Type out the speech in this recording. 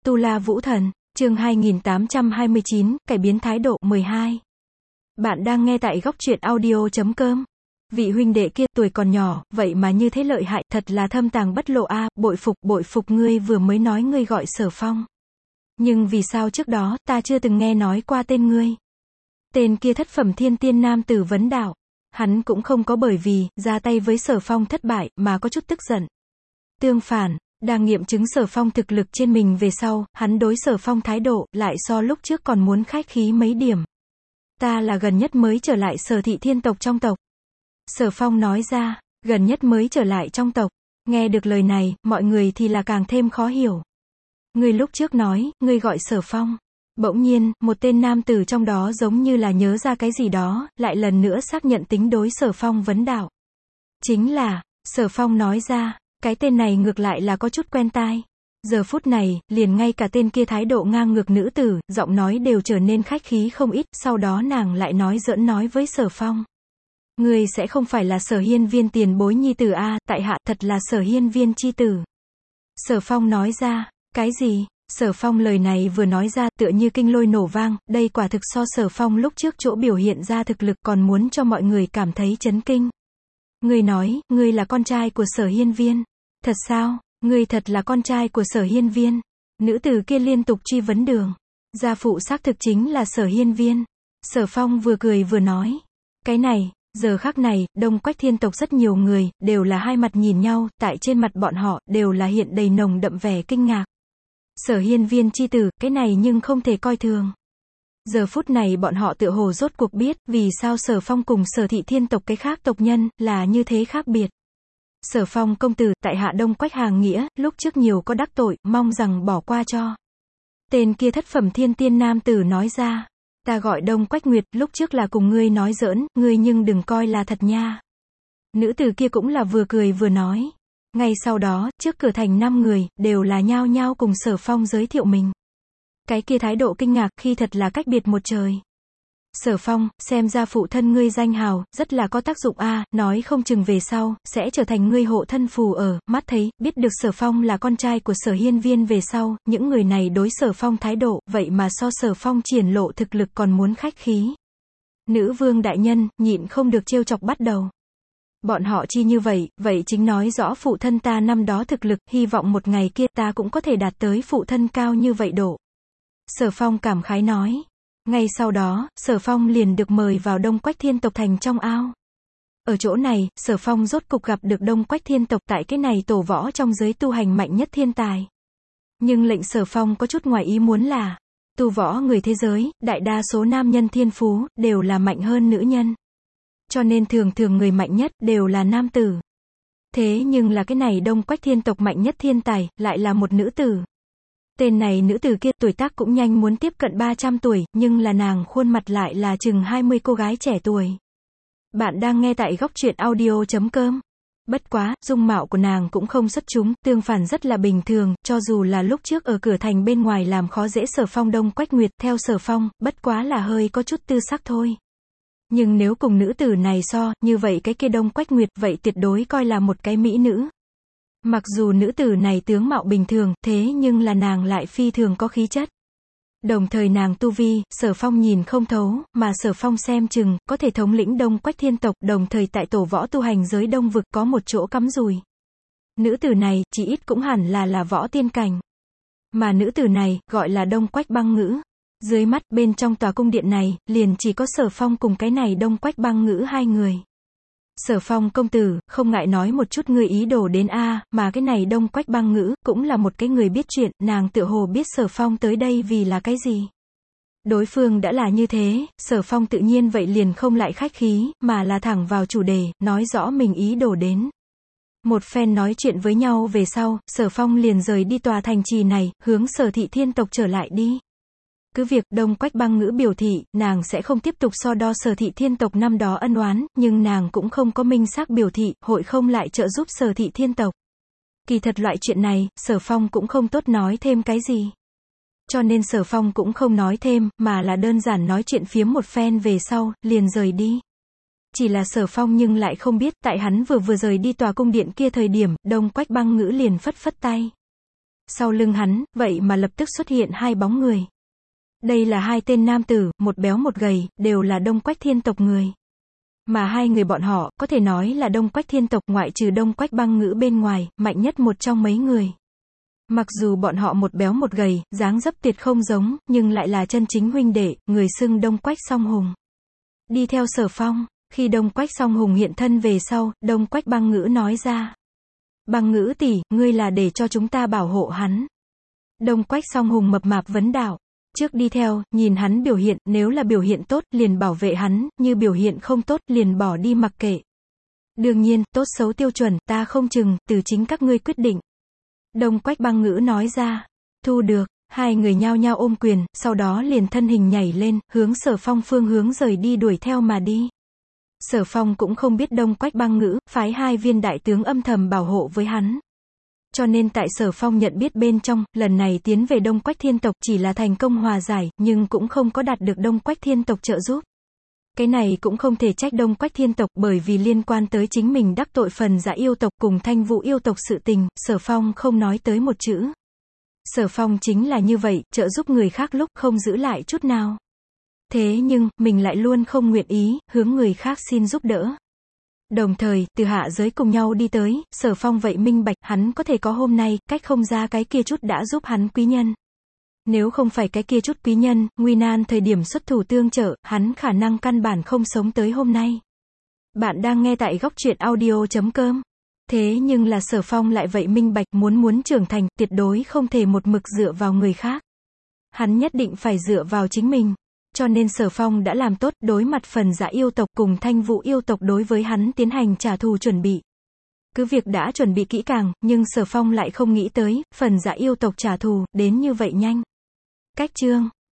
Tu La Vũ Thần, chương 2829, cải biến thái độ, 12. Bạn đang nghe tại góc truyện audio.com. Vị huynh đệ kia, tuổi còn nhỏ, vậy mà như thế lợi hại, thật là thâm tàng bất lộ a, bội phục ngươi vừa mới nói ngươi gọi Sở Phong. Nhưng vì sao trước đó, ta chưa từng nghe nói qua tên ngươi. Tên kia thất phẩm thiên tiên nam tử vấn đạo. Hắn cũng không có bởi vì, ra tay với Sở Phong thất bại, mà có chút tức giận. Tương phản, đang nghiệm chứng Sở Phong thực lực trên mình về sau, hắn đối Sở Phong thái độ, lại so lúc trước còn muốn khách khí mấy điểm. Ta là gần nhất mới trở lại Sở thị thiên tộc trong tộc. Sở Phong nói ra, gần nhất mới trở lại trong tộc. Nghe được lời này, mọi người thì là càng thêm khó hiểu. Ngươi lúc trước nói, ngươi gọi Sở Phong. Bỗng nhiên, một tên nam tử trong đó giống như là nhớ ra cái gì đó, lại lần nữa xác nhận tính đối Sở Phong vấn đạo. Chính là, Sở Phong nói ra, cái tên này ngược lại là có chút quen tai. Giờ phút này, liền ngay cả tên kia thái độ ngang ngược nữ tử, giọng nói đều trở nên khách khí không ít, sau đó nàng lại nói giỡn nói với Sở Phong. Ngươi sẽ không phải là Sở Hiên Viên tiền bối nhi tử a, tại hạ thật là Sở Hiên Viên chi tử. Sở Phong nói ra, cái gì? Sở Phong lời này vừa nói ra tựa như kinh lôi nổ vang, đây quả thực so Sở Phong lúc trước chỗ biểu hiện ra thực lực còn muốn cho mọi người cảm thấy chấn kinh. Ngươi nói, ngươi là con trai của Sở Hiên Viên. Thật sao? Ngươi thật là con trai của Sở Hiên Viên. Nữ tử kia liên tục truy vấn đường. Gia phụ xác thực chính là Sở Hiên Viên. Sở Phong vừa cười vừa nói. Cái này, giờ khắc này, Đông Quách thiên tộc rất nhiều người, đều là hai mặt nhìn nhau, tại trên mặt bọn họ, đều là hiện đầy nồng đậm vẻ kinh ngạc. Sở Hiên Viên chi tử, cái này nhưng không thể coi thường. Giờ phút này bọn họ tựa hồ rốt cuộc biết, vì sao Sở Phong cùng Sở thị thiên tộc cái khác tộc nhân, là như thế khác biệt. Sở Phong công tử, tại hạ Đông Quách hàng nghĩa, lúc trước nhiều có đắc tội, mong rằng bỏ qua cho. Tên kia thất phẩm thiên tiên nam tử nói ra. Ta gọi Đông Quách Nguyệt, lúc trước là cùng ngươi nói giỡn, ngươi nhưng đừng coi là thật nha. Nữ tử kia cũng là vừa cười vừa nói. Ngay sau đó, trước cửa thành 5 người, đều là nhao nhao cùng Sở Phong giới thiệu mình. Cái kia thái độ kinh ngạc khi thật là cách biệt một trời. Sở Phong, xem ra phụ thân ngươi danh hào, rất là có tác dụng a, nói không chừng về sau, sẽ trở thành ngươi hộ thân phù ở, mắt thấy, biết được Sở Phong là con trai của Sở Hiên Viên về sau, những người này đối Sở Phong thái độ, vậy mà so Sở Phong triển lộ thực lực còn muốn khách khí. Nữ vương đại nhân, nhịn không được trêu chọc bắt đầu. Bọn họ chi như vậy, vậy chính nói rõ phụ thân ta năm đó thực lực, hy vọng một ngày kia ta cũng có thể đạt tới phụ thân cao như vậy độ. Sở Phong cảm khái nói. Ngay sau đó, Sở Phong liền được mời vào Đông Quách thiên tộc thành trong ao. Ở chỗ này, Sở Phong rốt cục gặp được Đông Quách thiên tộc tại cái này tổ võ trong giới tu hành mạnh nhất thiên tài. Nhưng lệnh Sở Phong có chút ngoài ý muốn là, tu võ người thế giới, đại đa số nam nhân thiên phú, đều là mạnh hơn nữ nhân. Cho nên thường thường người mạnh nhất, đều là nam tử. Thế nhưng là cái này Đông Quách thiên tộc mạnh nhất thiên tài, lại là một nữ tử. Tên này nữ tử kia tuổi tác cũng nhanh muốn tiếp cận 300 tuổi, nhưng là nàng khuôn mặt lại là chừng 20 cô gái trẻ tuổi. Bạn đang nghe tại góc truyện audio.com. Bất quá, dung mạo của nàng cũng không xuất chúng, tương phản rất là bình thường, cho dù là lúc trước ở cửa thành bên ngoài làm khó dễ Sở Phong Đông Quách Nguyệt, theo Sở Phong, bất quá là hơi có chút tư sắc thôi. Nhưng nếu cùng nữ tử này so, như vậy cái kia Đông Quách Nguyệt, vậy tuyệt đối coi là một cái mỹ nữ. Mặc dù nữ tử này tướng mạo bình thường, thế nhưng là nàng lại phi thường có khí chất. Đồng thời nàng tu vi, Sở Phong nhìn không thấu, mà Sở Phong xem chừng, có thể thống lĩnh Đông Quách thiên tộc, đồng thời tại tổ võ tu hành giới Đông vực có một chỗ cắm rùi. Nữ tử này, chỉ ít cũng hẳn là võ tiên cảnh. Mà nữ tử này, gọi là Đông Quách Băng Ngữ. Dưới mắt, bên trong tòa cung điện này, liền chỉ có Sở Phong cùng cái này Đông Quách Băng Ngữ hai người. Sở Phong công tử, không ngại nói một chút ngươi ý đồ đến a, mà cái này Đông Quách Băng Ngữ, cũng là một cái người biết chuyện, nàng tựa hồ biết Sở Phong tới đây vì là cái gì. Đối phương đã là như thế, Sở Phong tự nhiên vậy liền không lại khách khí, mà là thẳng vào chủ đề, nói rõ mình ý đồ đến. Một phen nói chuyện với nhau về sau, Sở Phong liền rời đi tòa thành trì này, hướng Sở thị thiên tộc trở lại đi. Cứ việc Đông Quách Băng Ngữ biểu thị, nàng sẽ không tiếp tục so đo Sở thị thiên tộc năm đó ân oán, nhưng nàng cũng không có minh xác biểu thị, hội không lại trợ giúp Sở thị thiên tộc. Kỳ thật loại chuyện này, Sở Phong cũng không tốt nói thêm cái gì. Cho nên Sở Phong cũng không nói thêm, mà là đơn giản nói chuyện phiếm một phen về sau, liền rời đi. Chỉ là Sở Phong nhưng lại không biết, tại hắn vừa rời đi tòa cung điện kia thời điểm, Đông Quách Băng Ngữ liền phất phất tay. Sau lưng hắn, vậy mà lập tức xuất hiện hai bóng người. Đây là hai tên nam tử, một béo một gầy, đều là Đông Quách Thiên tộc người. Mà hai người bọn họ, có thể nói là Đông Quách Thiên tộc ngoại trừ Đông Quách Băng Ngữ bên ngoài, mạnh nhất một trong mấy người. Mặc dù bọn họ một béo một gầy, dáng dấp tuyệt không giống, nhưng lại là chân chính huynh đệ, người xưng Đông Quách Song Hùng. Đi theo Sở Phong, khi Đông Quách Song Hùng hiện thân về sau, Đông Quách Băng Ngữ nói ra. Băng Ngữ tỷ, ngươi là để cho chúng ta bảo hộ hắn. Đông Quách Song Hùng mập mạp vấn đạo. Trước đi theo, nhìn hắn biểu hiện, nếu là biểu hiện tốt, liền bảo vệ hắn, như biểu hiện không tốt, liền bỏ đi mặc kệ. Đương nhiên, tốt xấu tiêu chuẩn, ta không chừng, từ chính các ngươi quyết định. Đông Quách Băng Ngữ nói ra. Thu được, hai người nhao nhao ôm quyền, sau đó liền thân hình nhảy lên, hướng Sở Phong phương hướng rời đi đuổi theo mà đi. Sở Phong cũng không biết Đông Quách Băng Ngữ, phái hai viên đại tướng âm thầm bảo hộ với hắn. Cho nên tại Sở Phong nhận biết bên trong, lần này tiến về Đông Quách Thiên tộc chỉ là thành công hòa giải, nhưng cũng không có đạt được Đông Quách Thiên tộc trợ giúp. Cái này cũng không thể trách Đông Quách Thiên tộc, bởi vì liên quan tới chính mình đắc tội Phần Dạ yêu tộc cùng Thanh Vũ yêu tộc sự tình, Sở Phong không nói tới một chữ. Sở Phong chính là như vậy, trợ giúp người khác lúc không giữ lại chút nào. Thế nhưng, mình lại luôn không nguyện ý, hướng người khác xin giúp đỡ. Đồng thời, từ hạ giới cùng nhau đi tới, Sở Phong vậy minh bạch, hắn có thể có hôm nay, cách không ra cái kia chút đã giúp hắn quý nhân. Nếu không phải cái kia chút quý nhân, nguy nan thời điểm xuất thủ tương trợ, hắn khả năng căn bản không sống tới hôm nay. Bạn đang nghe tại góc truyện audio.com. Thế nhưng là Sở Phong lại vậy minh bạch, muốn trưởng thành, tuyệt đối không thể một mực dựa vào người khác. Hắn nhất định phải dựa vào chính mình. Cho nên Sở Phong đã làm tốt, đối mặt Phần Dạ yêu tộc cùng Thanh Vũ yêu tộc đối với hắn tiến hành trả thù chuẩn bị. Cứ việc đã chuẩn bị kỹ càng, nhưng Sở Phong lại không nghĩ tới, Phần Dạ yêu tộc trả thù, đến như vậy nhanh. Cách chương